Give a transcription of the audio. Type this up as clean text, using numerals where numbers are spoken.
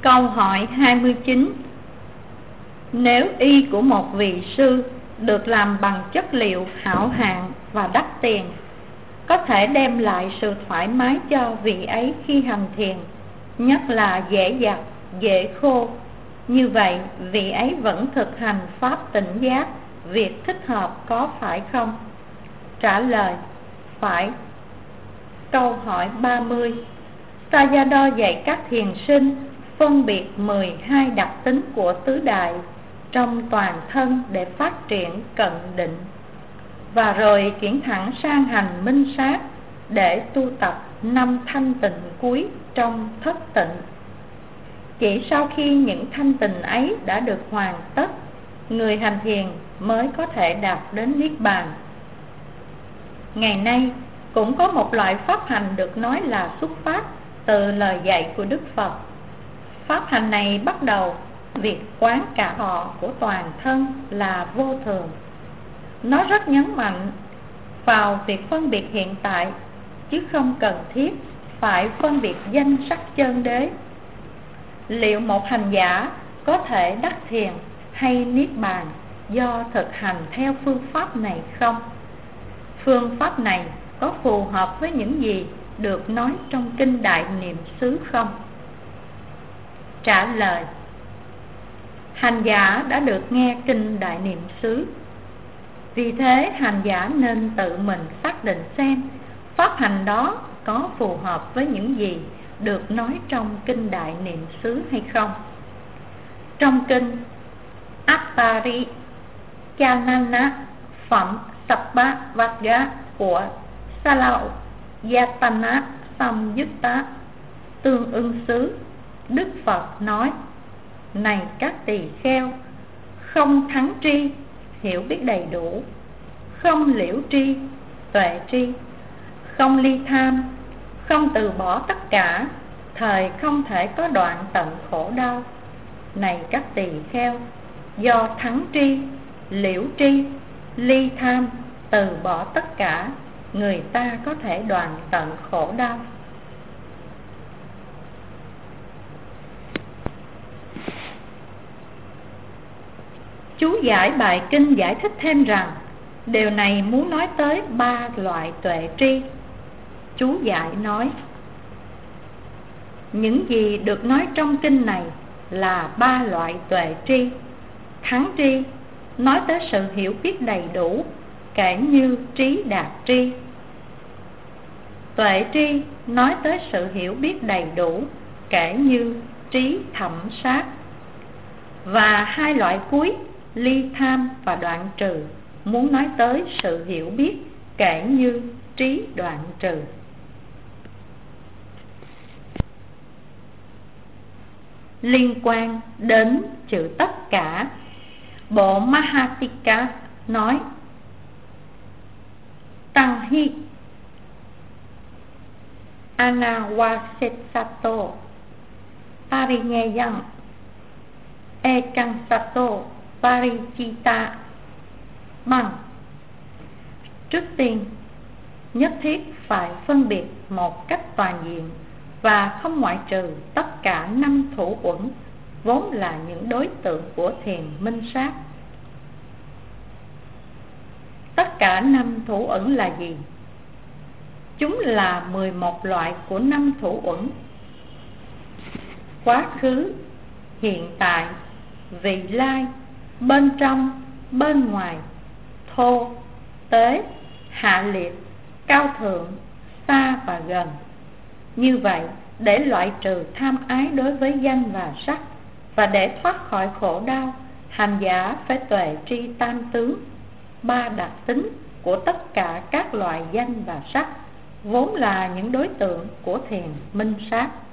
Câu hỏi 29. Nếu y của một vị sư được làm bằng chất liệu hảo hạng và đắt tiền, có thể đem lại sự thoải mái cho vị ấy khi hành thiền, nhất là dễ giặt, dễ khô, như vậy vị ấy vẫn thực hành pháp tỉnh giác, việc thích hợp có phải không? Trả lời: phải. Câu hỏi 30. Sayadaw dạy các thiền sinh phân biệt 12 đặc tính của tứ đại trong toàn thân để phát triển cận định, và rồi chuyển thẳng sang hành minh sát để tu tập 5 thanh tịnh cuối trong thất tịnh. Chỉ sau khi những thanh tịnh ấy đã được hoàn tất, người hành thiền mới có thể đạt đến Niết Bàn. Ngày nay cũng có một loại pháp hành được nói là xuất phát từ lời dạy của Đức Phật. Pháp hành này bắt đầu việc quán cả thọ của toàn thân là vô thường. Nó rất nhấn mạnh vào việc phân biệt hiện tại, chứ không cần thiết phải phân biệt danh sắc chân đế. Liệu một hành giả có thể đắc thiền hay Niết Bàn do thực hành theo phương pháp này không? Phương pháp này có phù hợp với những gì được nói trong Kinh Đại Niệm xứ không? Trả lời: hành giả đã được nghe Kinh Đại Niệm xứ. Vì thế hành giả nên tự mình xác định xem pháp hành đó có phù hợp với những gì được nói trong Kinh Đại Niệm xứ hay không. Trong kinh Attari Chanana phẩm Sabba Vagga của Salayatana Samyutta tương ưng xứ, Đức Phật nói: này các tỳ kheo, không thắng tri, hiểu biết đầy đủ; không liễu tri, tuệ tri; không ly tham, không từ bỏ tất cả, thời không thể có đoạn tận khổ đau. Này các tỳ kheo, do thắng tri, liễu tri, ly tham, từ bỏ tất cả, người ta có thể đoạn tận khổ đau. Chú giải bài kinh giải thích thêm rằng điều này muốn nói tới 3 loại tuệ tri. Chú giải nói: những gì được nói trong kinh này là 3 loại tuệ tri. Thắng tri nói tới sự hiểu biết đầy đủ, kể như trí đạt tri. Tuệ tri nói tới sự hiểu biết đầy đủ, kể như trí thẩm sát. Và 2 loại cuối, ly tham và đoạn trừ, muốn nói tới sự hiểu biết, kể như trí đoạn trừ. Liên quan đến chữ tất cả, bộ Mahattika nói: tăng hi anawasetsato parinyayam ekansato parichita bằng. Trước tiên, nhất thiết phải phân biệt một cách toàn diện và không ngoại trừ tất cả 5 thủ uẩn, vốn là những đối tượng của thiền minh sát. Tất cả 5 thủ uẩn là gì? Chúng là 11 loại của 5 thủ uẩn: quá khứ, hiện tại, vị lai, bên trong, bên ngoài, thô, tế, hạ liệt, cao thượng, xa và gần. Như vậy, để loại trừ tham ái đối với danh và sắc, và để thoát khỏi khổ đau, hành giả phải tuệ tri tam tướng, 3 đặc tính của tất cả các loại danh và sắc, vốn là những đối tượng của thiền minh sát.